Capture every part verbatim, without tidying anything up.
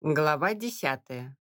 Глава десятая.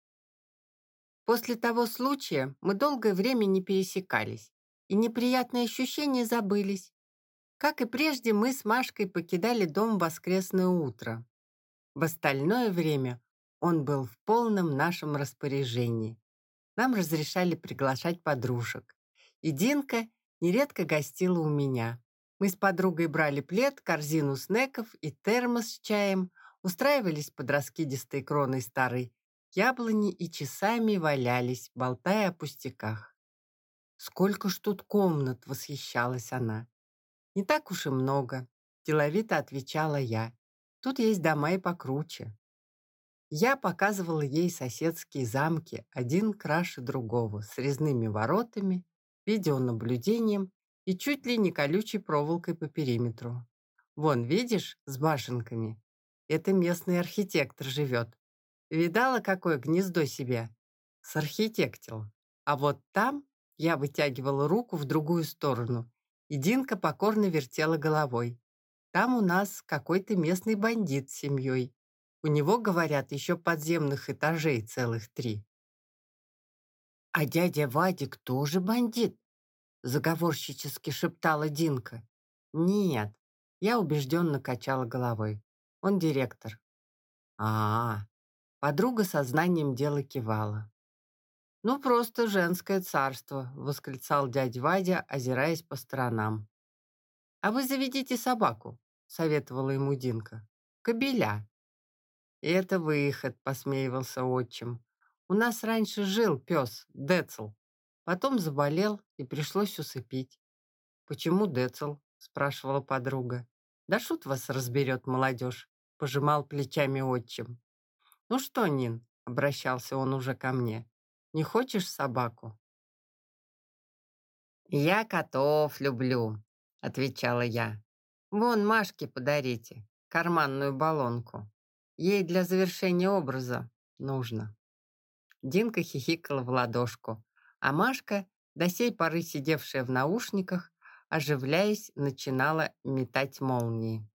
После того случая мы долгое время не пересекались, и неприятные ощущения забылись. Как и прежде, мы с Машкой покидали дом в воскресное утро. В остальное время он был в полном нашем распоряжении. Нам разрешали приглашать подружек. И Динка нередко гостила у меня. Мы с подругой брали плед, корзину снеков и термос с чаем, устраивались под раскидистой кроной старой яблони и часами валялись, болтая о пустяках. «Сколько ж тут комнат!» — восхищалась она. «Не так уж и много», — деловито отвечала я. «Тут есть дома и покруче». Я показывала ей соседские замки, один краше другого, с резными воротами, видеонаблюдением и чуть ли не колючей проволокой по периметру. Вон, видишь, с башенками. Это местный архитектор живет. Видала, какое гнездо себе? Сархитектил. А вот там я вытягивала руку в другую сторону, и Динка покорно вертела головой. Там у нас какой-то местный бандит с семьей. У него, говорят, еще подземных этажей целых три. «А дядя Вадик тоже бандит?» — заговорщически шептала Динка. «Нет», — я убежденно качала головой. «Он директор». «А-а-а», — подруга со знанием дела кивала. «Ну, просто женское царство», — восклицал дядя Вадя, озираясь по сторонам. «А вы заведите собаку», — советовала ему Динка. «Кобеля». «И это выход», — посмеивался отчим. «У нас раньше жил пес, Децл. Потом заболел, и пришлось усыпить». «Почему Децл?» — спрашивала подруга. «Да шут вас разберет молодежь», — пожимал плечами отчим. «Ну что, Нин?» — обращался он уже ко мне. «Не хочешь собаку?» «Я котов люблю», — отвечала я. «Вон Машке подарите, карманную баллонку. Ей для завершения образа нужно». Динка хихикала в ладошку, а Машка, до сей поры сидевшая в наушниках, оживляясь, начинала метать молнии.